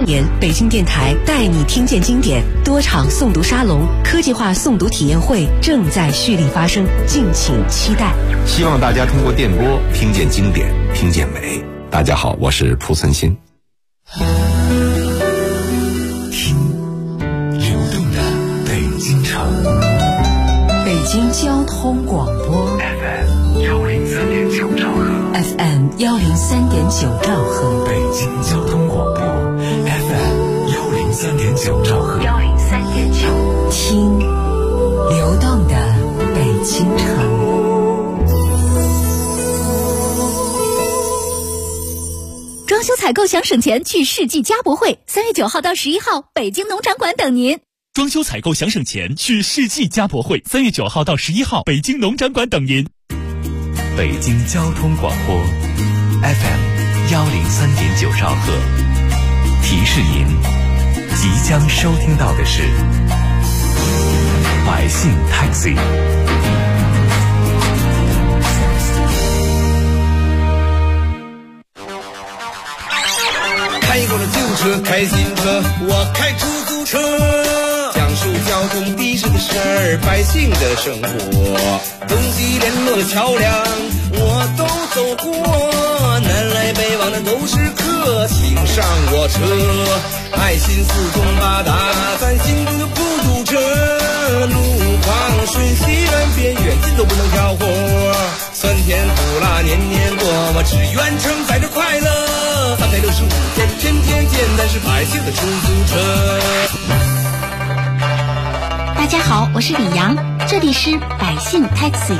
年，北京电台带你听见经典，多场诵读沙龙、科技化诵读体验会正在蓄力发生，敬请期待。 希望大家通过电波听见经典，听见美。大家好，我是蒲存昕。 听流动的北京城， 北京交通广播 FM 103.9兆赫 ，FM 103.9兆赫， 北京交通广播 FM 103.9兆赫 103.9，听流动的北京城。 装修采购想省钱，去世纪家博会，3月9号到11号，北京农场馆等您。 装修采购想省钱，去世纪家博会，3月9号到11号，北京农展馆等您。 北京交通广播 FM 103.9兆赫，提示您即将收听到的是百姓 Taxi。 开过了旧车，开新车，我开出租车，讲述交通的士的事儿，百姓的生活，东西联络的桥梁我都走过，南来北往的都是客，请上我车，爱心四通八达，咱心中就不堵车，路旁顺西南边远近都不能挑活，酸甜苦辣年年过，我只愿承载着快乐，365天天天见，咱是百姓的出租车。 大家好，我是李阳，这里是百姓 Taxi。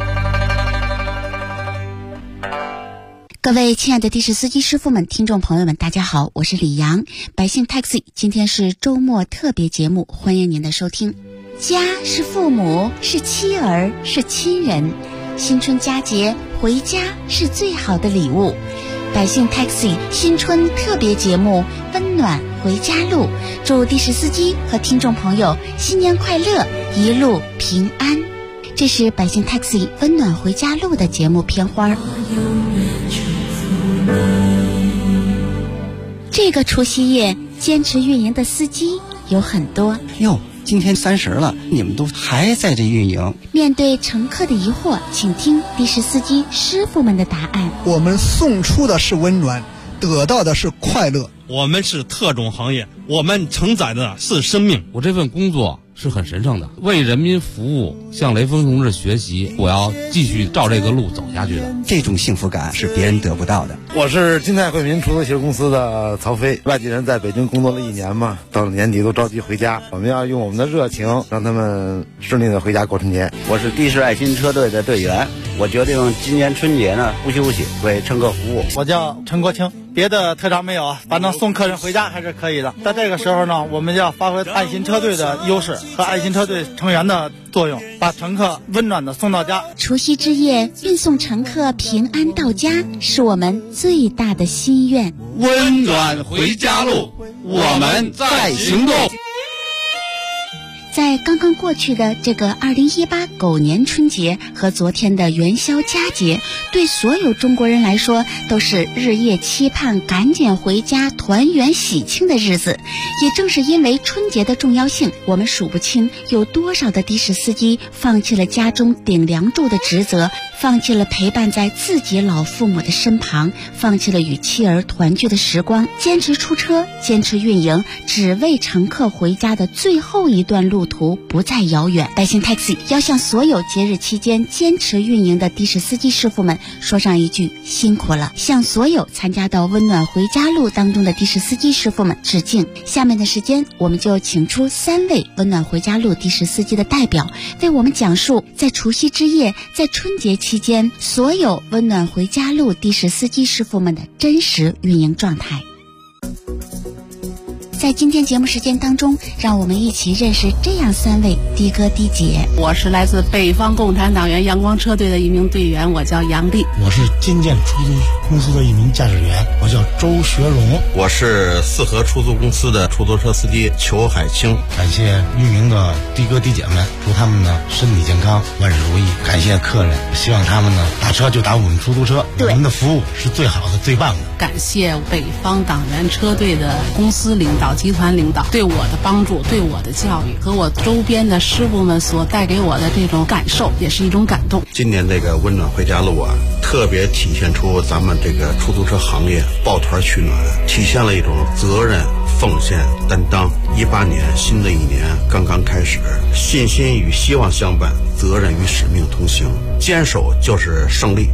各位亲爱的的士司机师傅们、听众朋友们，大家好，我是李阳，百姓 Taxi。今天是周末特别节目，欢迎您的收听。家是父母，是妻儿，是亲人。新春佳节，回家是最好的礼物。百姓 Taxi 新春特别节目温暖回家路，祝的士司机和听众朋友新年快乐，一路平安。这是百姓 Taxi 温暖回家路的节目片花。这个除夕夜坚持运营的司机有很多哟，今天30了，你们都还在这运营。 面对乘客的疑惑，请听的士司机师傅们的答案。 我们送出的是温暖，得到的是快乐。 我们是特种行业，我们承载的是生命。 我这份工作是很神圣的，为人民服务，向雷锋同志学习，我要继续照这个路走下去的。 这种幸福感是别人得不到的。 我是金泰惠民出租汽车公司的曹飞，外地人在北京工作了1年嘛，到了年底都着急回家，我们要用我们的热情让他们顺利的回家过春节。 我是的士爱心车队的队员，我决定今年春节呢不休息，为乘客服务。 我叫陈国清，别的特长没有，反正送客人回家还是可以的。在这个时候呢，我们要发挥爱心车队的优势和爱心车队成员的作用，把乘客温暖的送到家。 除夕之夜，运送乘客平安到家，是我们最大的心愿。 温暖回家路，我们在行动。 在刚刚过去的这个2018狗年春节和昨天的元宵佳节，对所有中国人来说都是日夜期盼赶紧回家团圆喜庆的日子。也正是因为春节的重要性，我们数不清有多少的的士司机放弃了家中顶梁柱的职责，放弃了陪伴在自己老父母的身旁，放弃了与妻儿团聚的时光，坚持出车，坚持运营，只为乘客回家的最后一段路途不再遥远。百姓 Taxi 要向所有节日期间坚持运营的的士司机师傅们说上一句辛苦了，向所有参加到温暖回家路当中的的士司机师傅们致敬。下面的时间，我们就请出3位温暖回家路的士司机的代表，为我们讲述在除夕之夜，在春节期间所有温暖回家路的士司机师傅们的真实运营状态。在在今天节目时间当中，让我们一起认识这样3位的哥的姐。 我是来自北方共产党员阳光车队的一名队员，我叫杨丽。 我是金建出租公司的一名驾驶员，我叫周学荣。 我是四合出租公司的出租车司机裘海清。 感谢运营的的哥的姐们，祝他们呢身体健康，万事如意。感谢客人，希望他们呢打车就打我们出租车，我们的服务是最好的最棒的。 感谢北方党员车队的公司领导、集团领导对我的帮助、对我的教育和我周边的师傅们所带给我的这种感受，也是一种感动。 今年这个温暖回家路啊，特别体现出咱们这个出租车行业抱团取暖，体现了一种责任、奉献、担当。18年，新的一年刚刚开始，信心与希望相伴，责任与使命同行，坚守就是胜利。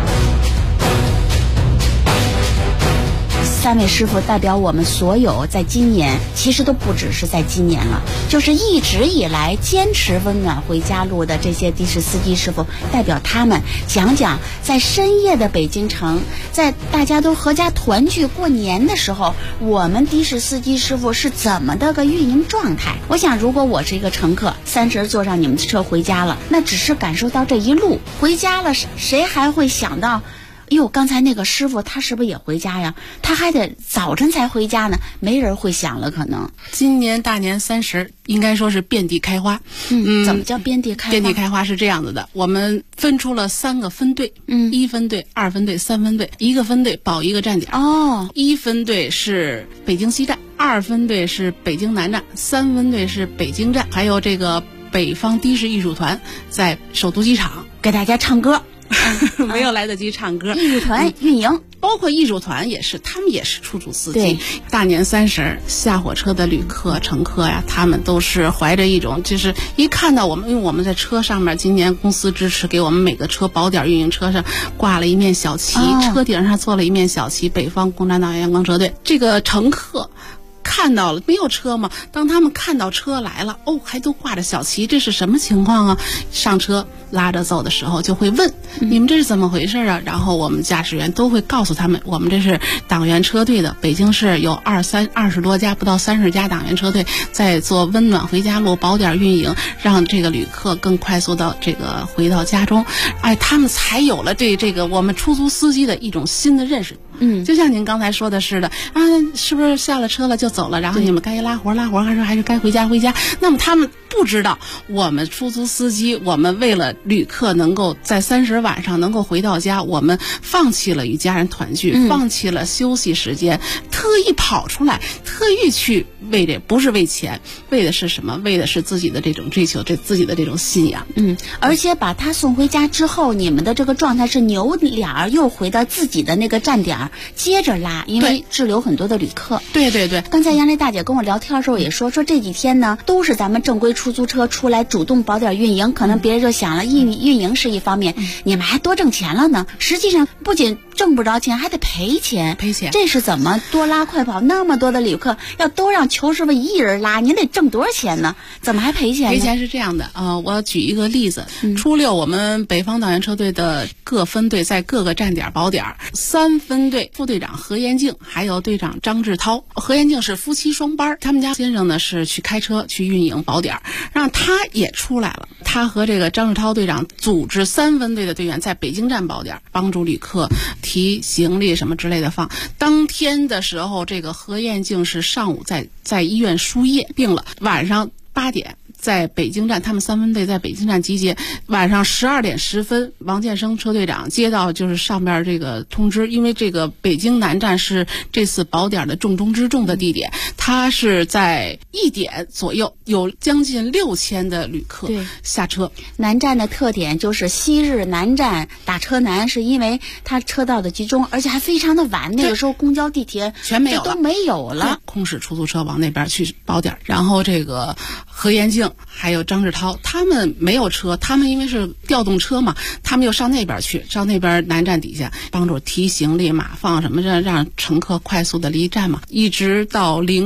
3位师傅代表我们所有在今年，其实都不只是在今年了，就是一直以来坚持温暖回家路的这些的士司机师傅，代表他们讲讲在深夜的北京城，在大家都合家团聚过年的时候，我们的士司机师傅是怎么的个运营状态。我想如果我是一个乘客，30坐上你们的车回家了，那只是感受到这一路回家了，谁还会想到哟，刚才那个师傅他是不是也回家呀？他还得早晨才回家呢，没人会想了。可能今年大年30应该说是遍地开花。 怎么叫遍地开花？ 遍地开花是这样子的，我们分出了3个分队，1分队、2分队、3分队，一个分队保一个站点。1分队是北京西站，2分队是北京南站，3分队是北京站，还有这个北方的士艺术团在首都机场给大家唱歌。 没有来得及唱歌。 艺术团运营， 包括艺术团也是，他们也是出租司机。大年30下火车的旅客、乘客呀，他们都是怀着一种，就是一看到我们，因为我们在车上面，今年公司支持给我们每个车保点运营车上挂了一面小旗，车顶上做了一面小旗，北方共产党员阳光车队。这个乘客看到了，没有车吗？当他们看到车来了，还都挂着小旗，这是什么情况啊？上车拉着走的时候就会问，你们这是怎么回事啊？然后我们驾驶员都会告诉他们，我们这是党员车队的，北京市有20多家不到30家党员车队在做温暖回家路保点运营，让这个旅客更快速到这个回到家中。他们才有了这个我们出租司机的一种新的认识。就像您刚才说的似的是不是下了车了就走了，然后你们该拉活还是该回家。那么他们不知道，我们出租司机，我们为了旅客能够在30晚上能够回到家，我们放弃了与家人团聚，放弃了休息时间，特意跑出来，特意去为这，不是为钱，为的是什么？为的是自己的这种追求，自己的这种信仰。 而且把他送回家之后，你们的这个状态是扭脸又回到自己的那个站点，接着拉，因为滞留很多的旅客。 对， 刚才杨丽大姐跟我聊天的时候也说这几天呢都是咱们正规出租车出来主动保点运营，可能别人就想了，运营是一方面，你们还多挣钱了呢。实际上不仅挣不着钱，还得赔钱。这是怎么多拉快跑？那么多的旅客要都让裘师傅一人拉，您得挣多少钱呢？怎么还赔钱呢？ 赔钱是这样的我举一个例子，初6我们北方党员车队的各分队在各个站点保点，3分队副队长何延静还有队长张志涛，何延静是夫妻双班，他们家先生呢是去开车去运营保点，让他也出来了。他和这个张志涛队长组织3分队的队员在北京站保点，帮助旅客提行李什么之类的放。当天的时候，这个何延静是上午在医院输液病了，晚上8点在北京站，他们3分队在北京站集结。晚上12点10分，王建生车队长接到就是上边这个通知，因为这个北京南站是这次保点的重中之重的地点，他是在1点左右有将近6000的旅客下车。 南站的特点就是昔日南站打车难，是因为它车道的集中，而且还非常的晚，那个时候公交地铁全没有了， 都没有了， 空驶出租车往那边去保点。然后这个何延静还有张志涛他们没有车，他们因为是调动车嘛，他们又上那边去，上那边南站底下帮助提行李码放什么，让乘客快速的离站嘛。一直到凌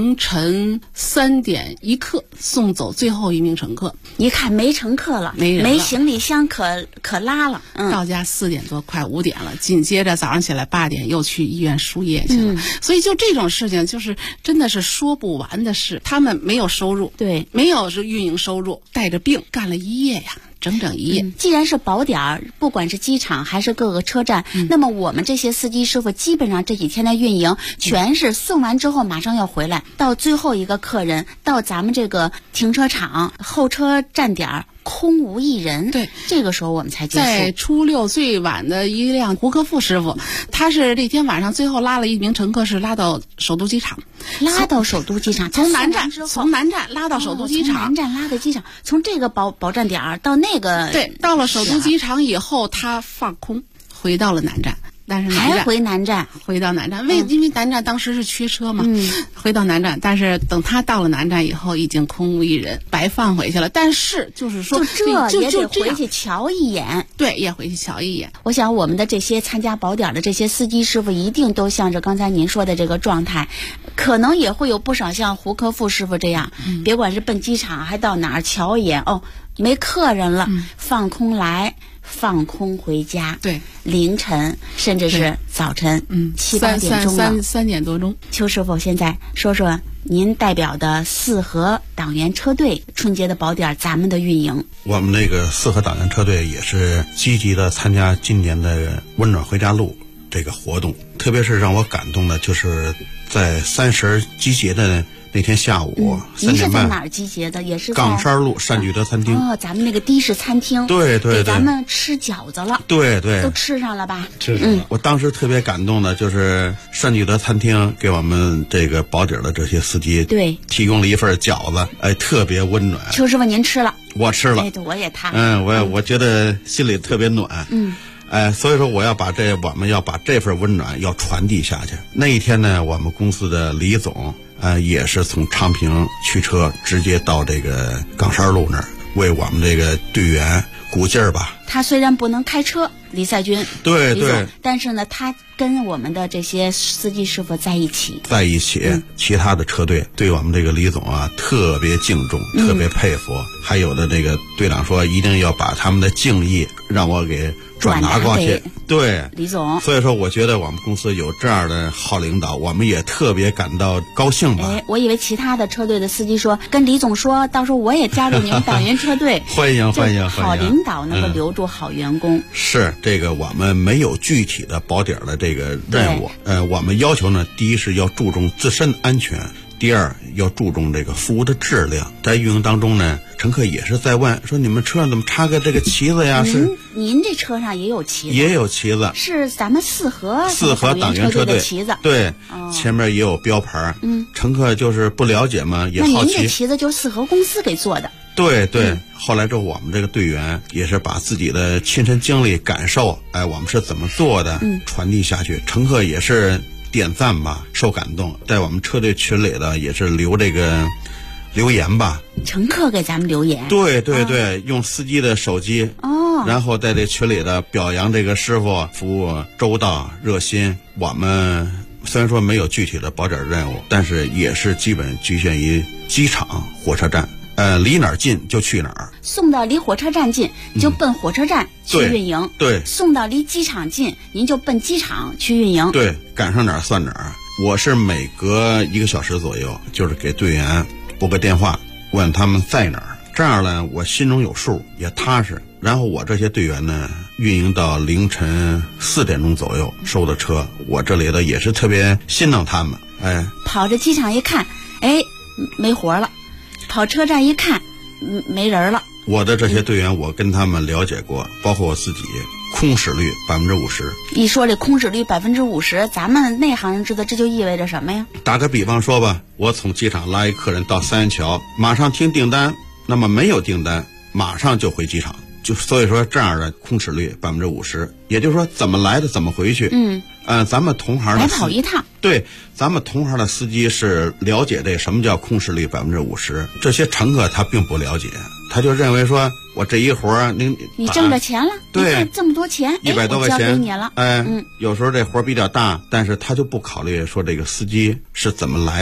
凌晨3点1刻送走最后一名乘客。 一看没乘客了，没行李箱可拉了。 到家4点多，快5点了。紧接着早上起来8点又去医院输液去了。所以就这种事情，就是真的是说不完的事。他们没有收入， 对， 没有是运营收入，带着病干了一夜呀。整整一夜。 既然是宝点，不管是机场还是各个车站，那么我们这些司机师傅基本上这几天的运营全是送完之后马上要回来，到最后一个客人到咱们这个停车场候车站点空无一人。 对， 这个时候我们才结束。 在初六最晚的一辆胡克富师傅，他是那天晚上最后拉了一名乘客，是拉到首都机场。 拉到首都机场， 从南站拉到首都机场， 从南站拉到机场，从这个保站点到那个， 对，到了首都机场以后，他放空回到了南站。但是还回南站， 回到南站，因为南站当时是缺车嘛，回到南站，但是等他到了南站以后，已经空无一人，白放回去了。但是就是说， 这也得回去瞧一眼， 对，也回去瞧一眼。 我想我们的这些参加宝点的这些司机师傅，一定都像着刚才您说的这个状态，可能也会有不少像胡科富师傅这样，别管是奔机场还到哪儿瞧一眼，哦，没客人了，放空来。放空回家， 对， 凌晨甚至是早晨，7、8点钟了 ，3点多钟。 邱师傅，现在说说您代表的四合党员车队春节的宝点咱们的运营。 我们那个四合党员车队也是积极的参加今年的温暖回家路这个活动，特别是让我感动的就是在30集结的那天下午3点半， 您是在哪儿集结的？也是在杠山路善聚德餐厅。 哦，咱们那个的士餐厅。 对对对， 给咱们吃饺子了。 对对， 都吃上了吧？ 吃上了。我当时特别感动的就是善聚德餐厅给我们这个保底的这些司机对提供了一份饺子，哎，特别温暖。 邱师傅，您吃了？ 我吃了。 哎，对，我也踏实。 我觉得心里特别暖。所以说我们要把这份温暖要传递下去。那一天呢，我们公司的李总也是从昌平驱车直接到这个岗山路那儿，为我们这个队员鼓劲儿吧。 他虽然不能开车，李赛军对对， 但是呢，他跟我们的这些司机师傅在一起， 其他的车队对我们这个李总啊特别敬重，特别佩服。还有的这个队长说，一定要把他们的敬意让我给转达过去。对， 李总。 所以说，我觉得我们公司有这样的好领导，我们也特别感到高兴吧。 我以为其他的车队的司机说，跟李总说，到时候我也加入你们党员车队。 欢迎。 好领导能够留住好员工。 是这个，我们没有具体的保底的这个任务。我们要求呢，第一是要注重自身的安全。第二，要注重这个服务的质量。在运营当中呢，乘客也是在问说，你们车上怎么插个这个旗子呀？ 您这车上也有旗子？ 也有旗子， 是咱们四合党员车队的旗子。 对，前面也有标牌。乘客就是不了解嘛，也好奇。 那您这旗子就是四合公司给做的？ 对对。后来之后，我们这个队员也是把自己的亲身经历感受，我们是怎么做的，传递下去。乘客也是点赞吧，受感动，在我们车队群里的也是留这个留言吧。 乘客给咱们留言。 对对对，用司机的手机然后在这群里的表扬这个师傅服务周到热心。我们虽然说没有具体的保点任务，但是也是基本局限于机场、火车站。离哪儿近就去哪儿， 送到离火车站近，你就奔火车站去运营。 对， 送到离机场近，您就奔机场去运营。 对，赶上哪儿算哪儿。我是每隔1个小时左右，就是给队员拨个电话，问他们在哪儿，这样呢，我心中有数，也踏实。然后我这些队员呢，运营到凌晨4点钟左右收的车，我这里的也是特别心疼他们。 跑着机场一看，没活了。跑车站一看，没人了。 我的这些队员，我跟他们了解过，包括我自己，空驶率50%。 一说这空驶率50%，咱们内行人知道这就意味着什么呀？ 打个比方说吧，我从机场拉一客人到三元桥，马上听订单，那么没有订单，马上就回机场。所以说这样的空驶率50%，也就是说怎么来的怎么回去。咱们同行的来跑一趟。 对，咱们同行的司机是了解这什么叫空驶率50%，这些乘客他并不了解，他就认为说我这一活你挣着钱了， 对， 这么多钱 ，100多块钱交给你了。 有时候这活比较大，但是他就不考虑说这个司机是怎么来的，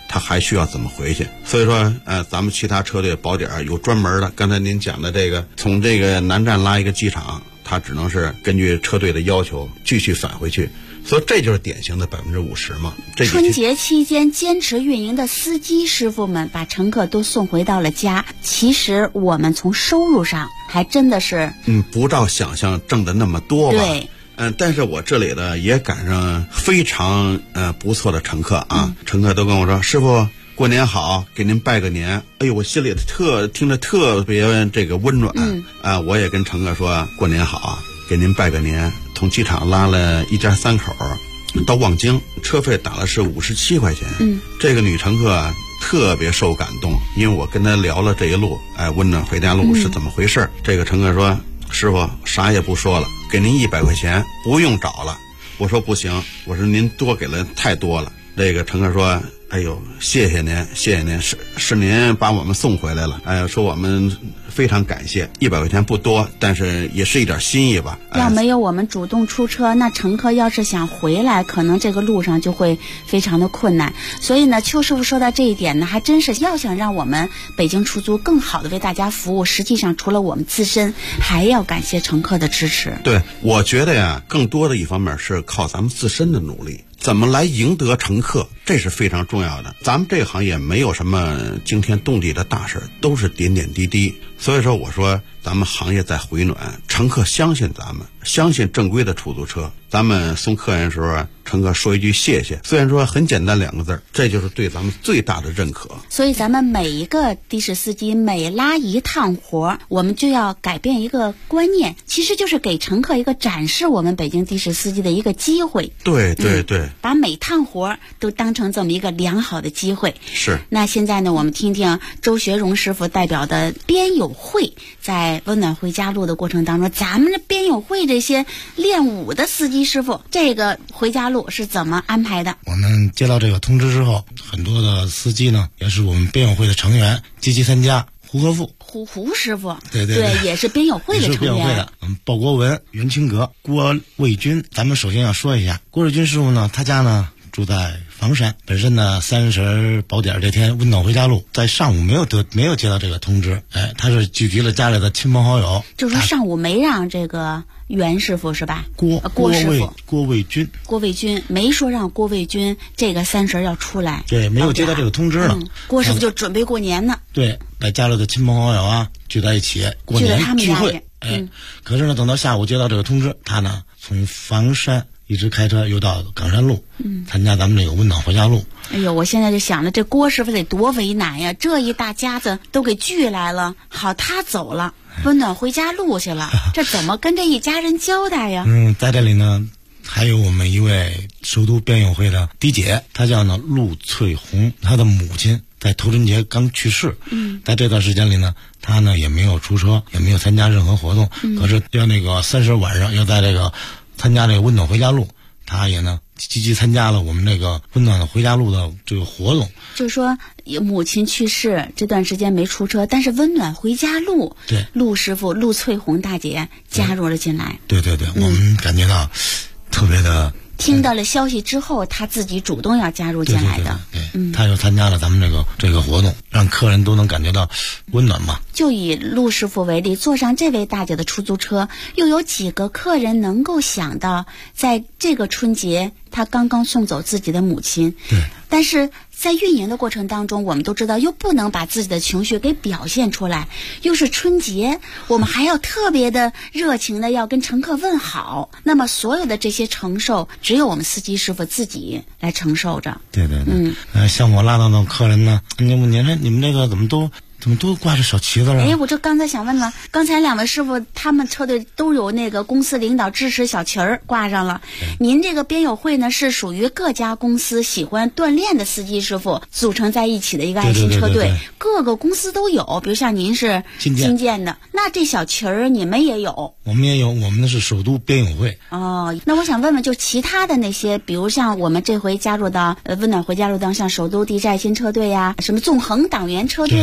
他还需要怎么回去。所以说咱们其他车队保点有专门的，刚才您讲的这个从这个南站拉一个机场，他只能是根据车队的要求继续返回去。所以这就是典型的50%嘛。 春节期间坚持运营的司机师傅们把乘客都送回到了家。其实我们从收入上还真的是不照想象挣的那么多吧。 对。 但是我这里呢也赶上非常不错的乘客啊，乘客都跟我说，师傅过年好，给您拜个年。哎呦，我心里听着特别这个温暖。我也跟乘客说过年好，给您拜个年。从机场拉了一家3口到望京，车费打了是57块钱。这个女乘客特别受感动，因为我跟她聊了这一路，温暖回家路是怎么回事。这个乘客说，师傅啥也不说了，给您100块钱，不用找了。我说不行，我说您多给了太多了。这个乘客说，哎呦，谢谢您，谢谢您，是您把我们送回来了。说我们非常感谢，100块钱不多，但是也是一点心意吧。 要没有我们主动出车，那乘客要是想回来，可能这个路上就会非常的困难。所以呢，邱师傅说到这一点呢，还真是要想让我们北京出租更好的为大家服务，实际上除了我们自身，还要感谢乘客的支持。 对，我觉得呀，更多的一方面是靠咱们自身的努力。怎么来赢得乘客，这是非常重要的。咱们这个行业没有什么惊天动地的大事，都是点点滴滴。所以说我说咱们行业在回暖，乘客相信咱们，相信正规的出租车。咱们送客人的时候，乘客说一句谢谢，虽然说很简单2个字，这就是对咱们最大的认可。 所以咱们每一个的士司机每拉一趟活，我们就要改变一个观念，其实就是给乘客一个展示我们北京的士司机的一个机会。 对对对， 把每趟活都当成这么一个良好的机会。 是。 那现在呢，我们听听周学荣师傅代表的编友会，在温暖回家路的过程当中，咱们的编友会这些练武的司机师傅，这个回家路是怎么安排的？ 我们接到这个通知之后，很多的司机呢，也是我们编友会的成员，积极参加。胡和富， 胡师傅， 对， 也是编友会的成员。 是编友会的，鲍国文、袁清阁、郭卫军。咱们首先要说一下，郭卫军师傅呢，他家呢住在房山，本身呢30宝点这天温暖回家路，在上午没有接到这个通知，他是聚集了家里的亲朋好友， 就是说上午没让这个袁师傅是吧？郭师傅， 郭卫军没说让郭卫军这个30要出来， 对，没有接到这个通知了。 郭师傅就准备过年呢。 对，把家里的亲朋好友啊聚在一起过年聚会。可是呢，等到下午接到这个通知，他呢从房山一直开车又到岗山路，参加咱们这个温暖回家路。 哎呦，我现在就想着这郭师傅得多为难呀！这一大家子都给聚来了，好他走了，温暖回家路去了，这怎么跟这一家人交代呀？ 在这里呢，还有我们一位首都编友会的嫡姐，她叫呢陆翠红，她的母亲在头春节刚去世。在这段时间里呢，她呢也没有出车，也没有参加任何活动。可是要那个30晚上要在这个参加这个温暖回家路，她也呢积极参加了我们这个温暖的回家路的这个活动。 就是说母亲去世这段时间没出车，但是温暖回家路， 对， 陆师傅陆翠红大姐加入了进来。 对，我们感觉到特别的。 听到了消息之后，他自己主动要加入进来的。 对，他又参加了咱们这个活动，让客人都能感觉到温暖嘛。 就以陆师傅为例，坐上这位大姐的出租车，又有几个客人能够想到，在这个春节他刚刚送走自己的母亲。 对。 但是在运营的过程当中，我们都知道又不能把自己的情绪给表现出来，又是春节，我们还要特别的热情的要跟乘客问好，那么所有的这些承受只有我们司机师傅自己来承受着。 对，像我拉到的客人呢，你们这个怎么都挂着小旗子了？ 我这刚才想问了，刚才2位师傅他们车队都有那个公司领导支持小旗儿挂上了。您这个编友会呢，是属于各家公司喜欢锻炼的司机师傅组成在一起的一个爱心车队，各个公司都有。比如像您是新建的，那这小旗儿你们也有？ 我们也有，我们的是首都编友会。 那我想问问，就其他的那些，比如像我们这回加入到温暖回家路当，像首都地质爱心车队呀，什么纵横党员车队呀，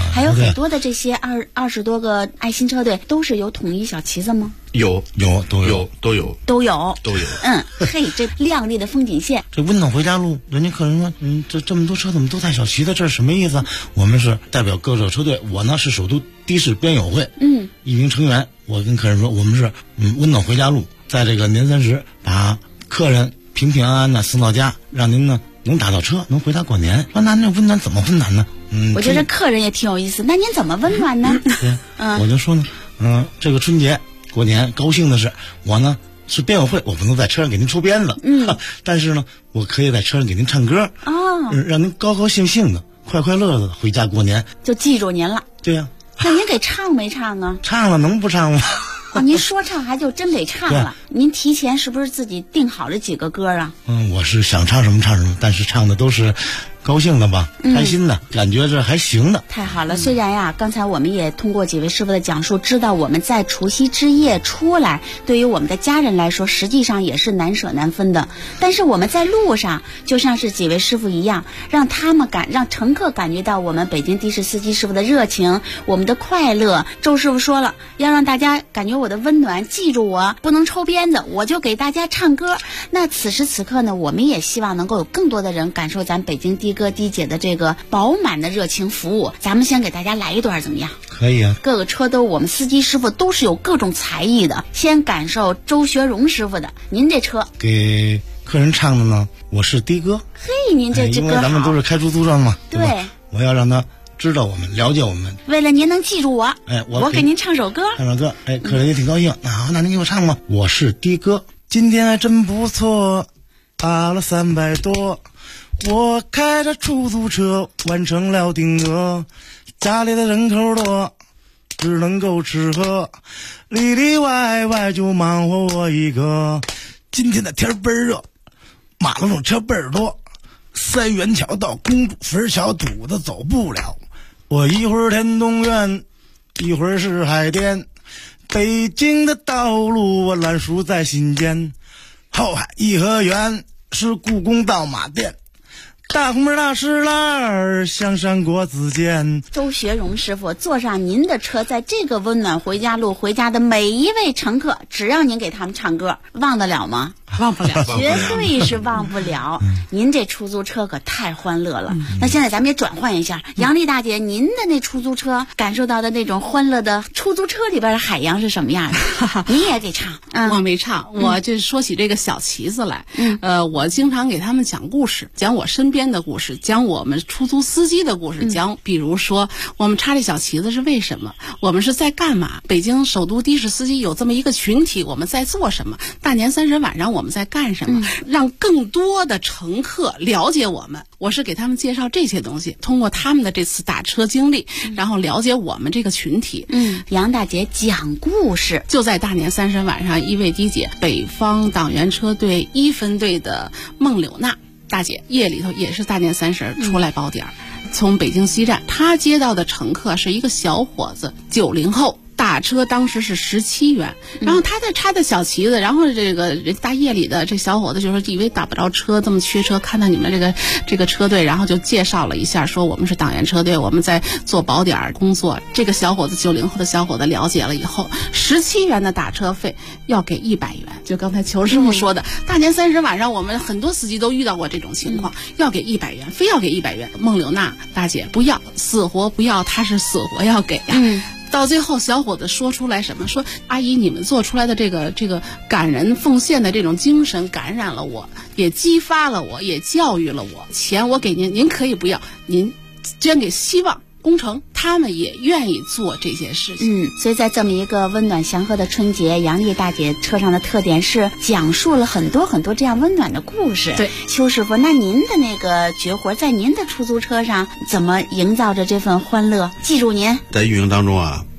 嘛。 还有很多的这些20多个爱心车队都是有统一小旗子吗？ 都有。 嘿，这亮丽的风景线。 这温暖回家路，人家客人说，这么多车怎么都带小旗子？这是什么意思？我们是代表各个车队，我呢是首都的士编友会一名成员。我跟客人说，我们是温暖回家路，在这个年30把客人平平安安的送到家，让您呢能打到车，能回家过年。说那温暖怎么温暖呢？ 我觉得客人也挺有意思。那您怎么温暖呢？ 对，我就说呢，这个春节过年高兴的是，我呢是编友会，我不能在车上给您抽鞭子，但是呢，我可以在车上给您唱歌，让您高高兴兴的、快快乐乐的回家过年， 就记住您了。 对呀。 那您给唱没唱啊？ 唱了，能不唱吗？ 您说唱还就真得唱了。您提前是不是自己定好了几个歌啊？ 我是想唱什么唱什么，但是唱的都是高兴的吧，开心的，感觉这还行的。 太好了。虽然呀，刚才我们也通过几位师傅的讲述，知道我们在除夕之夜出来，对于我们的家人来说，实际上也是难舍难分的。但是我们在路上，就像是几位师傅一样，让乘客感觉到我们北京的士司机师傅的热情，我们的快乐。周师傅说了，要让大家感觉我的温暖，记住我，不能抽鞭子，我就给大家唱歌。那此时此刻呢，我们也希望能够有更多的人感受咱北京的哥的姐的这个饱满的热情服务。咱们先给大家来一段怎么样？ 可以啊。各个车都我们司机师傅都是有各种才艺的。先感受周学荣师傅的，您这车给客人唱的呢，我是的哥。 嘿，您这歌因为咱们都是开出租车嘛， 对， 我要让他知道我们，了解我们。 为了您能记住我，我给您唱首歌。 客人也挺高兴。那您给我唱吧。我是的哥，今天还真不错，打了300多。我开着出租车完成了订额，家里的人口多，只能够吃喝，里里外外就忙活我一个。今天的天倍儿热，马路上车倍儿多，三元桥到公主坟桥堵得走不了。我一会儿天通苑，一会儿是海淀，北京的道路我烂熟在心间。后海颐和园是故宫到马店，大红门大石栏香山国子监。 周学荣师傅坐上您的车，在这个温暖回家路回家的每一位乘客，只要您给他们唱歌，忘得了吗？ 忘不了， 绝对是忘不了。您这出租车可太欢乐了。那现在咱们也转换一下，杨丽大姐，您的那出租车感受到的那种欢乐的出租车里边的海洋是什么样的？你也得唱。 我没唱，我就说起这个小旗子来。我经常给他们讲故事，讲我身边的故事，讲我们出租司机的故事，讲比如说我们插这小旗子是为什么，我们是在干嘛，北京首都的士司机有这么一个群体，我们在做什么，大年30晚上我们在干什么，让更多的乘客了解我们。我是给他们介绍这些东西，通过他们的这次打车经历，然后了解我们这个群体。 杨大姐讲故事， 就在大年30晚上，一位的姐，北方党员车队1分队的孟柳娜大姐，夜里头也是大年30出来包点从北京西站，她接到的乘客是一个小伙子，90后。打车当时是17元，然后他在插的小旗子，然后这个大夜里的这小伙子就说以为打不着车，这么缺车，看到你们这个车队，然后就介绍了一下，说我们是党员车队，我们在做保点工作。这个小伙子90后的小伙子了解了以后，17元的打车费要给100元，就刚才裘师傅说的，大年30晚上我们很多司机都遇到过这种情况，要给100元，非要给100元。孟柳娜大姐不要，死活不要，她是死活要给呀。到最后小伙子说出来什么，说阿姨你们做出来的这个感人奉献的这种精神感染了我，也激发了我，也教育了我，钱我给您可以不要，您捐给希望工程，他们也愿意做这些事情。 所以在这么一个温暖祥和的春节，杨丽大姐车上的特点是讲述了很多很多这样温暖的故事。 对， 邱师傅，那您的那个绝活在您的出租车上怎么营造着这份欢乐？记住您在运营当中啊，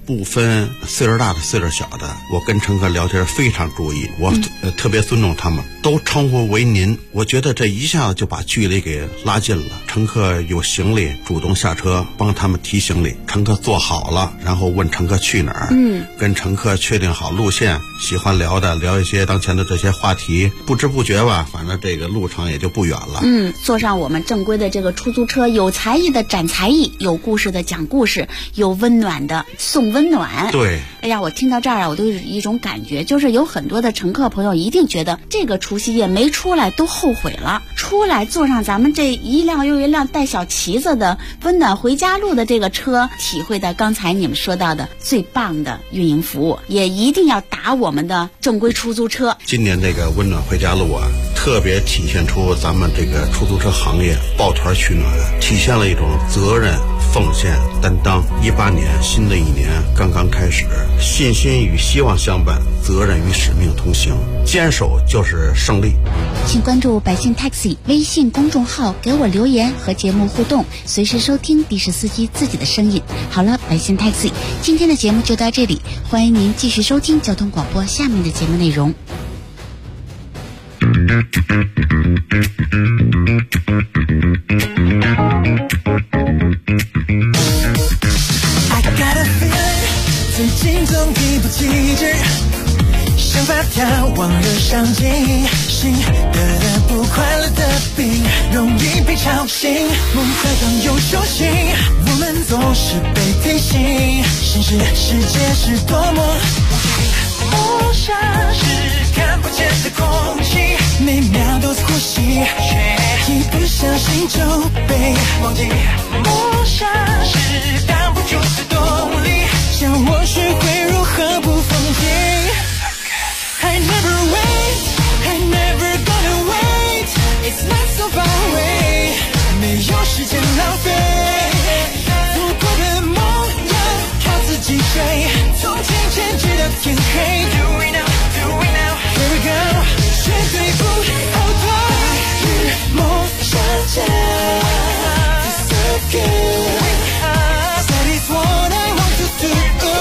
不分岁数大的岁数小的，我跟乘客聊天非常注意，我特别尊重他们，都称呼为您。我觉得这一下子就把距离给拉近了。乘客有行李主动下车帮他们提行李，乘客坐好了然后问乘客去哪儿，跟乘客确定好路线，喜欢聊一些当前的这些话题，不知不觉吧，反正这个路程也就不远了。 坐上我们正规的这个出租车，有才艺的展才艺，有故事的讲故事，有温暖的送温暖。 对， 哎呀，我听到这儿啊，我都有一种感觉，就是有很多的乘客朋友一定觉得这个除夕夜没出来都后悔了，出来坐上咱们这一辆又一辆带小旗子的温暖回家路的这个车，体会到刚才你们说到的最棒的运营服务，也一定要打我们的正规出租车。 今年这个温暖回家路啊，特别体现出咱们这个出租车行业抱团取暖，体现了一种责任、奉献、担当。18年，新的一年刚刚开始，信心与希望相伴，责任与使命同行，坚守就是胜利。 请关注百姓 Taxi 微信公众号，给我留言和节目互动，随时收听的士司机自己的声音。好了，百姓 Taxi 今天的节目就到这里，欢迎您继续收听交通广播下面的节目内容。 最近总提不起劲，想法跳往日上进，心得了不快乐的病，容易被吵醒，梦快当又休息，我们总是被提醒，现实世界是多么梦想是看不见的空气，每秒都在呼吸，却一不小心就被忘记，梦想是挡不住的动力，教我学会如何不放弃。I never wait, I never gonna wait, it's not so far away, 没有时间浪费，错过的梦要靠自己追，从清晨直到天黑。Do we now, do we now, here we go， 绝对不后退，与梦相见 ，It's so good，That is what I want to do，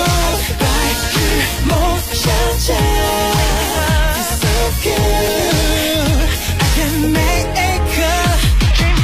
与梦相见 ，It's so good，I can make a dream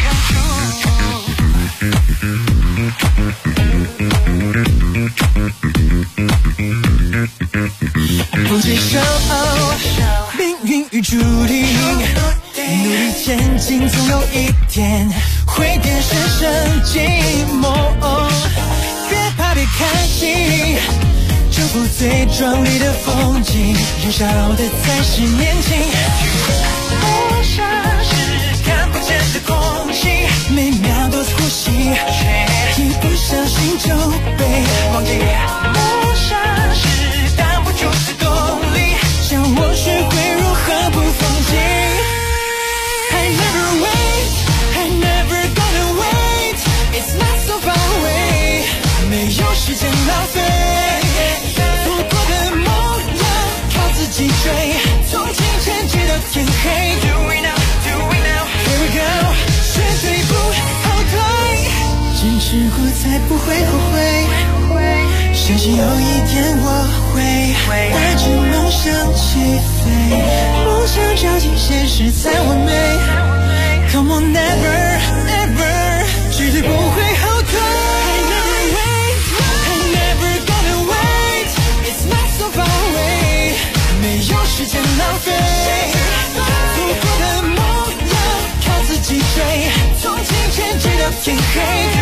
come true。不接受命运与注定，努力前进，总有一天会变身寂寞。别怕，别看清，征服最壮丽的风景，燃烧的才是年轻。梦想是看不见的空气，每秒都在呼吸，却一不小心就被忘记。梦想是挡不住的动力，教我学会如何不放弃。I never wait, I never gonna wait, it's not so far away， 没有时间浪费，错过的梦要靠自己追，从清晨直到天黑。Do we now, do we now, here we go， 绝对不后退，坚持过才不会后悔，相信有一天我会带着梦想起飞，梦想照进现实才完美。Come on, never, ever， 绝对不会后退。I never wait, I never gonna wait, it's not so far away， 没有时间浪费，错过的梦要靠自己追，从清晨直到天黑。